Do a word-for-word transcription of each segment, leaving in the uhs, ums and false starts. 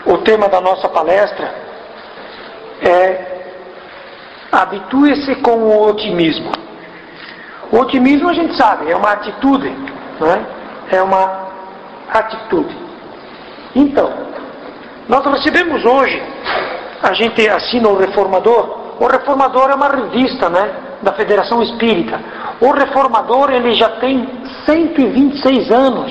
o tema da nossa palestra é habitue-se com o otimismo. O otimismo a gente sabe, é uma atitude, não é? É uma atitude. Então, nós recebemos hoje, a gente assina o Reformador. O Reformador é uma revista, né, da Federação Espírita. O Reformador, ele já tem cento e vinte e seis anos.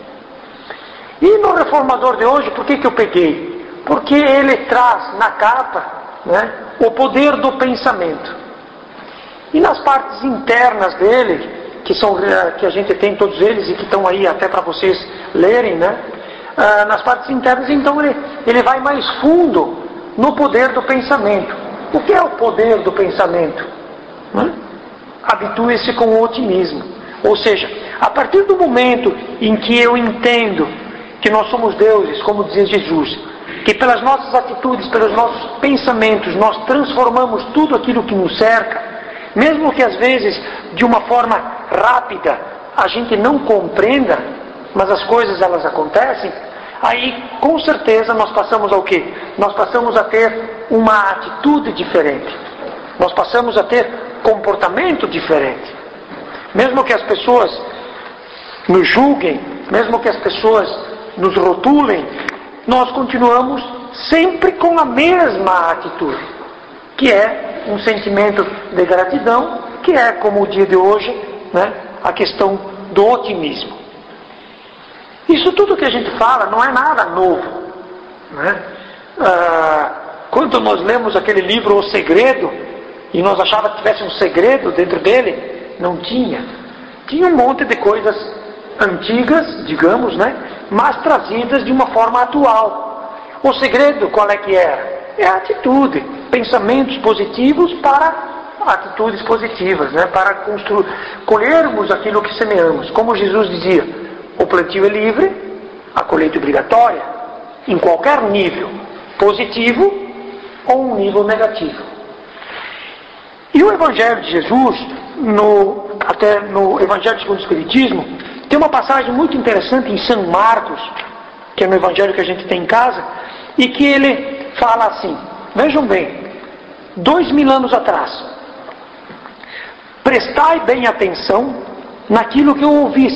E no Reformador de hoje, por que que eu peguei? Porque ele traz na capa, né, o poder do pensamento. E nas partes internas dele, que são que a gente tem todos eles e que estão aí até para vocês lerem, né? Ah, nas partes internas, então ele, ele vai mais fundo no poder do pensamento. O que é o poder do pensamento? Né? Habitue-se com o otimismo. Ou seja, a partir do momento em que eu entendo que nós somos deuses, como dizia Jesus, que pelas nossas atitudes, pelos nossos pensamentos, nós transformamos tudo aquilo que nos cerca, mesmo que às vezes de uma forma rápida a gente não compreenda, mas as coisas elas acontecem, aí com certeza nós passamos ao quê? Nós passamos a ter uma atitude diferente. Nós passamos a ter comportamento diferente. Mesmo que as pessoas nos julguem, mesmo que as pessoas nos rotulem, nós continuamos sempre com a mesma atitude, que é um sentimento de gratidão, que é, como o dia de hoje, né, a questão do otimismo. Isso tudo que a gente fala não é nada novo, né? Ah, quando nós lemos aquele livro O Segredo, e nós achávamos que tivesse um segredo dentro dele, não tinha. Tinha um monte de coisas antigas, digamos, né? Mas trazidas de uma forma atual. O segredo qual é que era? É a atitude, pensamentos positivos para atitudes positivas, né? Para construir, colhermos aquilo que semeamos. Como Jesus dizia, o plantio é livre, a colheita é obrigatória, em qualquer nível, positivo ou um nível negativo. E o Evangelho de Jesus, no, até no Evangelho segundo o Espiritismo, tem uma passagem muito interessante em São Marcos, que é no Evangelho que a gente tem em casa, e que ele fala assim, vejam bem, dois mil anos atrás, prestai bem atenção naquilo que eu ouvis,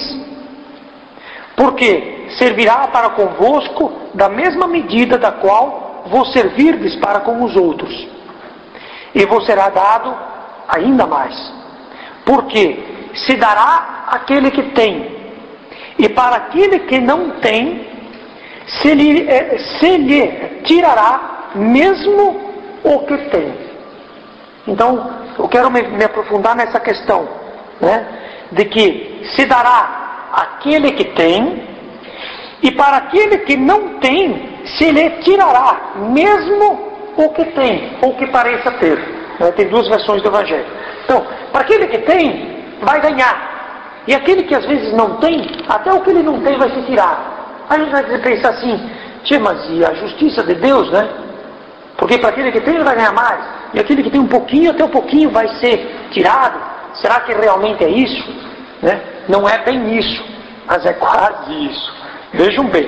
porque servirá para convosco da mesma medida da qual vos servirdes para com os outros, e vos será dado ainda mais, porque se dará àquele que tem, e para aquele que não tem, se lhe, se lhe tirará mesmo o que tem. Então, eu quero me, me aprofundar nessa questão, né, de que se dará àquele que tem, e para aquele que não tem, se lhe tirará mesmo o que tem, ou que pareça ter. Né? Tem duas versões do Evangelho. Então, para aquele que tem, vai ganhar. E aquele que às vezes não tem, até o que ele não tem vai ser tirado. Aí a gente vai pensar assim, tchê, mas e a justiça de Deus, né? Porque para aquele que tem, ele vai ganhar mais. E aquele que tem um pouquinho, até um pouquinho vai ser tirado. Será que realmente é isso? Né? Não é bem isso, mas é quase isso. Vejam bem.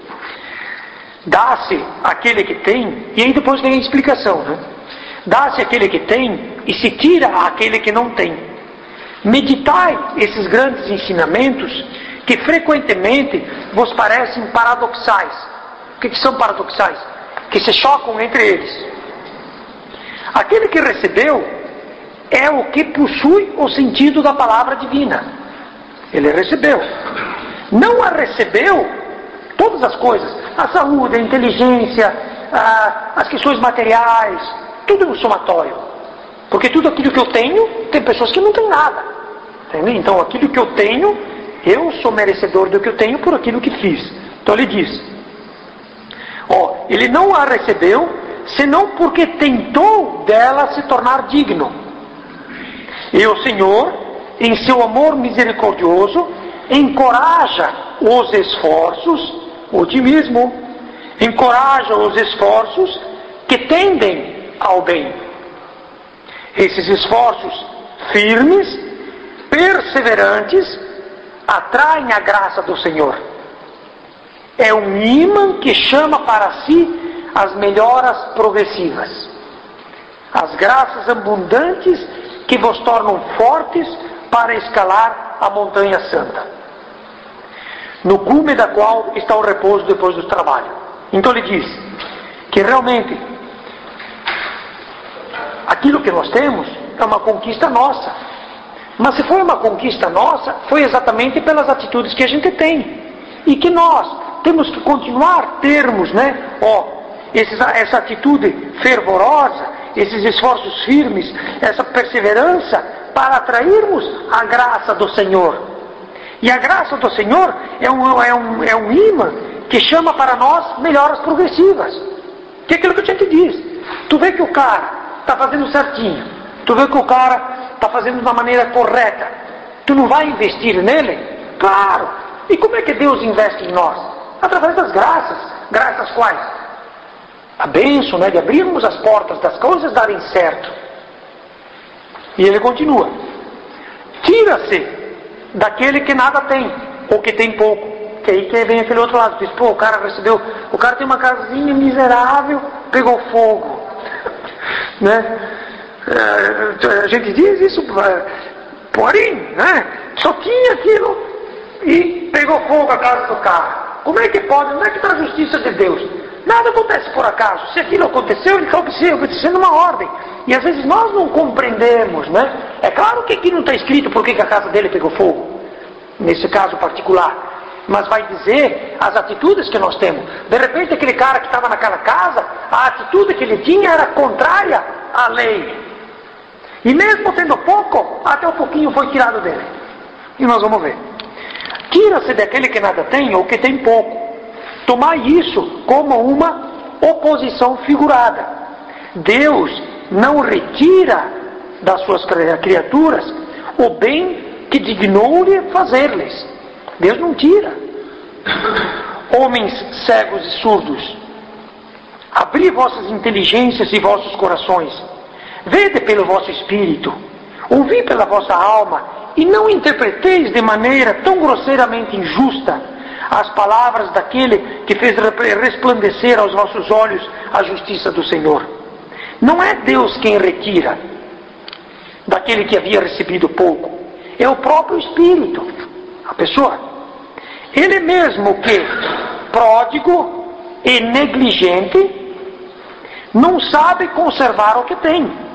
Dá-se aquele que tem, e aí depois vem a explicação, né? Dá-se aquele que tem, e se tira aquele que não tem. Meditai esses grandes ensinamentos, que frequentemente vos parecem paradoxais. O que, que são paradoxais? Que se chocam entre eles. Aquele que recebeu é o que possui o sentido da palavra divina. Ele recebeu. Não a recebeu todas as coisas, a saúde, a inteligência, a, as questões materiais, tudo é um somatório. Porque tudo aquilo que eu tenho, tem pessoas que não têm nada. Entende? Então aquilo que eu tenho, eu sou merecedor do que eu tenho por aquilo que fiz. Então ele diz, ó, ele não a recebeu, senão porque tentou dela se tornar digno. E o Senhor, em seu amor misericordioso, encoraja os esforços, o otimismo, encoraja os esforços que tendem ao bem. Esses esforços firmes, perseverantes, atraem a graça do Senhor. É um ímã que chama para si as melhoras progressivas, as graças abundantes que vos tornam fortes para escalar a montanha santa, no cume da qual está o repouso depois do trabalho. Então ele diz que realmente aquilo que nós temos é uma conquista nossa. Mas se foi uma conquista nossa, foi exatamente pelas atitudes que a gente tem. E que nós temos que continuar termos, né? Ó, esses, essa atitude fervorosa, esses esforços firmes, essa perseverança para atrairmos a graça do Senhor. E a graça do Senhor é um, é um, é um imã que chama para nós melhoras progressivas. Que é aquilo que eu te diz. Tu vê que o cara está fazendo certinho. Tu vê que o cara está fazendo da maneira correta. Tu não vai investir nele? Claro. E como é que Deus investe em nós? Através das graças. Graças quais? A bênção, né? De abrirmos as portas das coisas darem certo. E ele continua. Tira-se daquele que nada tem, ou que tem pouco. Que aí que vem aquele outro lado. Diz, pô, o cara recebeu, o cara tem uma casinha miserável, pegou fogo. Né? A gente diz isso, porém, né? Só tinha aquilo e pegou fogo a casa do cara. Como é que pode? Não é que para a justiça de Deus nada acontece por acaso. Se aquilo aconteceu, ele está obedecendo uma ordem. E às vezes nós não compreendemos, né? É claro que aqui não está escrito por que a casa dele pegou fogo, nesse caso particular. Mas vai dizer as atitudes que nós temos. De repente aquele cara que estava naquela casa, a atitude que ele tinha era contrária à lei. E mesmo tendo pouco, até um pouquinho foi tirado dele. E nós vamos ver. Tira-se daquele que nada tem ou que tem pouco. Tomai isso como uma oposição figurada. Deus não retira das suas criaturas o bem que dignou-lhe fazer-lhes. Deus não tira. Homens cegos e surdos, abri vossas inteligências e vossos corações. Vede pelo vosso espírito, ouvi pela vossa alma, e não interpreteis de maneira tão grosseiramente injusta as palavras daquele que fez resplandecer aos vossos olhos a justiça do Senhor. Não é Deus quem retira daquele que havia recebido pouco, é o próprio Espírito, a pessoa. Ele mesmo que, pródigo e negligente, não sabe conservar o que tem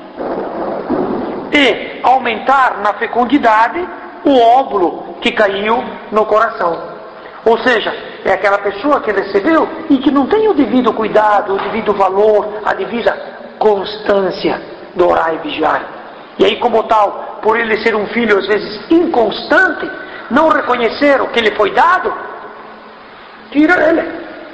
e aumentar na fecundidade o óvulo que caiu no coração. Ou seja, é aquela pessoa que recebeu e que não tem o devido cuidado, o devido valor, a devida constância do orar e vigiar. E aí, como tal, por ele ser um filho às vezes inconstante, não reconhecer o que lhe foi dado, tira ele.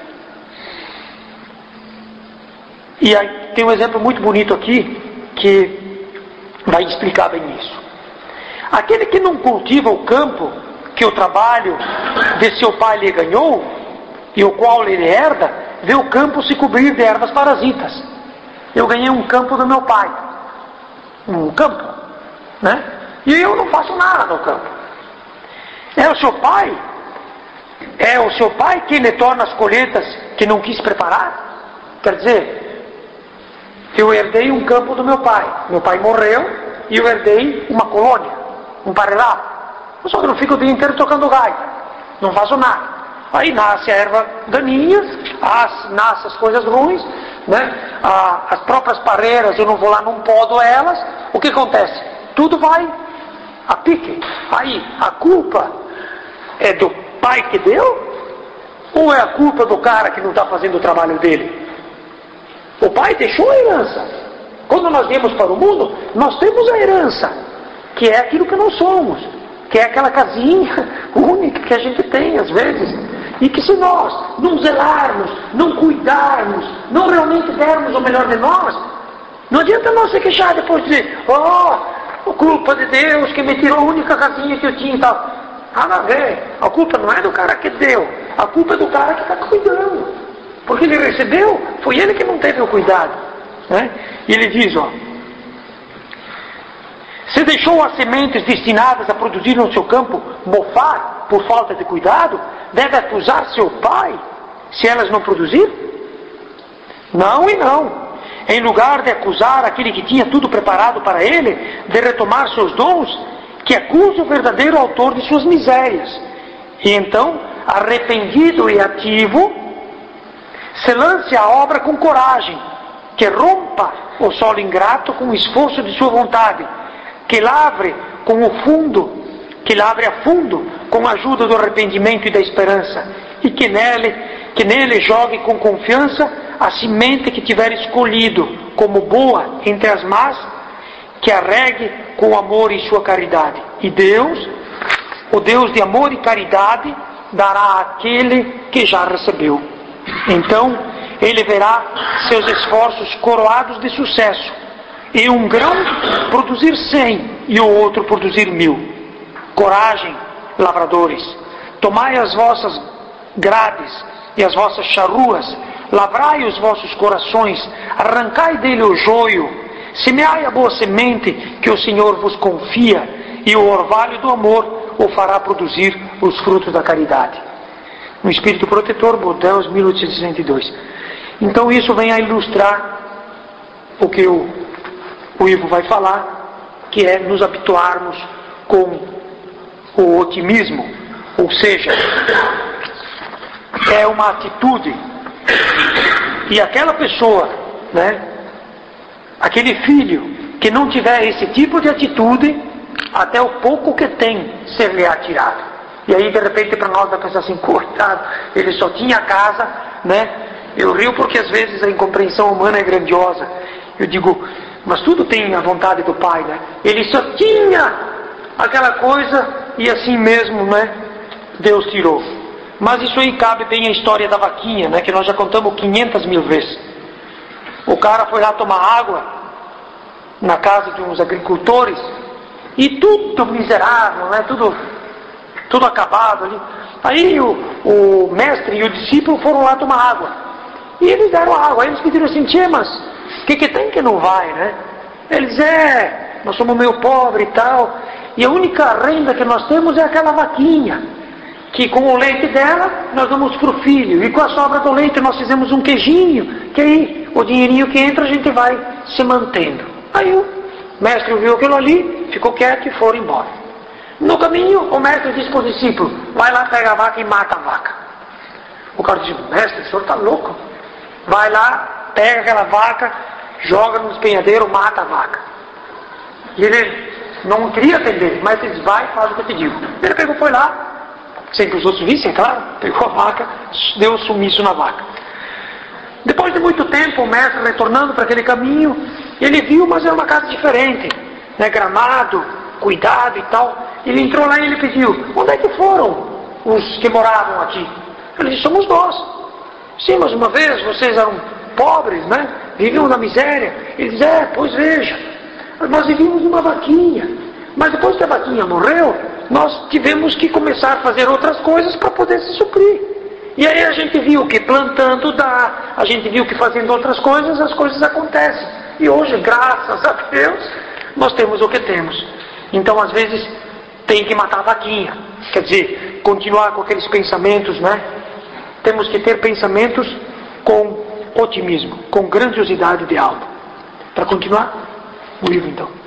E aí tem um exemplo muito bonito aqui que vai explicar bem isso. Aquele que não cultiva o campo que o trabalho de seu pai lhe ganhou e o qual ele herda, vê o campo se cobrir de ervas parasitas. Eu ganhei um campo do meu pai, um campo, né? E eu não faço nada no campo. É o seu pai, é o seu pai que lhe torna as colheitas que não quis preparar. Quer dizer, eu herdei um campo do meu pai. Meu pai morreu e eu herdei uma colônia, um parelado. Só que eu não fico o dia inteiro tocando gaita, não faço nada. Aí nasce a erva daninhas, as, nasce as coisas ruins, né? Ah, as próprias parreiras, eu não vou lá, não podo elas. O que acontece? Tudo vai a pique. Aí a culpa é do pai que deu? Ou é a culpa do cara que não está fazendo o trabalho dele? O pai deixou a herança. Quando nós viemos para o mundo, nós temos a herança, que é aquilo que nós somos, que é aquela casinha única que a gente tem às vezes, e que se nós não zelarmos, não cuidarmos, não realmente dermos o melhor de nós, não adianta nós se queixar depois de dizer, oh, culpa de Deus que me tirou a única casinha que eu tinha e tal. Nada a ver. A culpa não é do cara que deu, a culpa é do cara que está cuidando. Porque ele recebeu, foi ele que não teve o cuidado, né? E ele diz, ó, se deixou as sementes destinadas a produzir no seu campo mofar por falta de cuidado, deve acusar seu pai se elas não produzirem? Não e não. Em lugar de acusar aquele que tinha tudo preparado para ele, de retomar seus dons, que acuse o verdadeiro autor de suas misérias. E então, arrependido e ativo, se lance à obra com coragem, que rompa o solo ingrato com o esforço de sua vontade, que lavre com o fundo, que lavre a fundo com a ajuda do arrependimento e da esperança, e que nele, que nele jogue com confiança a semente que tiver escolhido como boa entre as más, que a regue com amor e sua caridade. E Deus, o Deus de amor e caridade, dará àquele que já recebeu. Então, ele verá seus esforços coroados de sucesso, e um grão produzir cem, e o outro produzir mil. Coragem, lavradores, tomai as vossas grades e as vossas charruas, lavrai os vossos corações, arrancai dele o joio, semeai a boa semente que o Senhor vos confia, e o orvalho do amor o fará produzir os frutos da caridade. No Espírito Protetor, Bordeaux, mil oitocentos e sessenta e dois. Então isso vem a ilustrar o que o, o Ivo vai falar, que é nos habituarmos com o otimismo, ou seja, é uma atitude, e aquela pessoa, né, aquele filho que não tiver esse tipo de atitude, até o pouco que tem ser-lhe atirado. E aí de repente para nós vai pensar assim, coitado, ele só tinha casa, né? Eu rio porque às vezes a incompreensão humana é grandiosa. Eu digo, mas tudo tem a vontade do Pai, né? Ele só tinha aquela coisa e assim mesmo, né, Deus tirou. Mas isso aí cabe bem a história da vaquinha, né, que nós já contamos quinhentas mil vezes. O cara foi lá tomar água na casa de uns agricultores e tudo miserável, né, tudo, tudo acabado ali. Aí o, o mestre e o discípulo foram lá tomar água e eles deram água. Aí eles pediram assim, tchê, mas o que, que tem que não vai, né? Eles, é, nós somos meio pobres e tal, e a única renda que nós temos é aquela vaquinha, que com o leite dela nós damos para o filho, e com a sobra do leite nós fizemos um queijinho, que aí o dinheirinho que entra a gente vai se mantendo. Aí o mestre viu aquilo ali, ficou quieto e foram embora. No caminho o mestre disse para o discípulo, vai lá, pega a vaca e mata a vaca. O cara disse, mestre, o senhor está louco? Vai lá, pega aquela vaca, joga no despenhadeiro, mata a vaca. E ele não queria atender, mas ele disse, vai, faz o que eu te digo. Ele pegou, foi lá, sem que os outros vissem, é claro, pegou a vaca, deu sumiço na vaca. Depois de muito tempo, o mestre retornando para aquele caminho, ele viu, mas era uma casa diferente, né, gramado, cuidado e tal. Ele entrou lá e ele pediu, onde é que foram os que moravam aqui? Ele disse, somos nós. Sim, mas uma vez vocês eram pobres, né, viviam na miséria. Ele disse, é, pois veja, nós vivíamos numa vaquinha, mas depois que a vaquinha morreu, nós tivemos que começar a fazer outras coisas para poder se suprir. E aí a gente viu que plantando dá, a gente viu que fazendo outras coisas, as coisas acontecem. E hoje, graças a Deus, nós temos o que temos. Então, às vezes, tem que matar a vaquinha. Quer dizer, continuar com aqueles pensamentos, né? Temos que ter pensamentos com otimismo, com grandiosidade de alma. Para continuar, o livro então.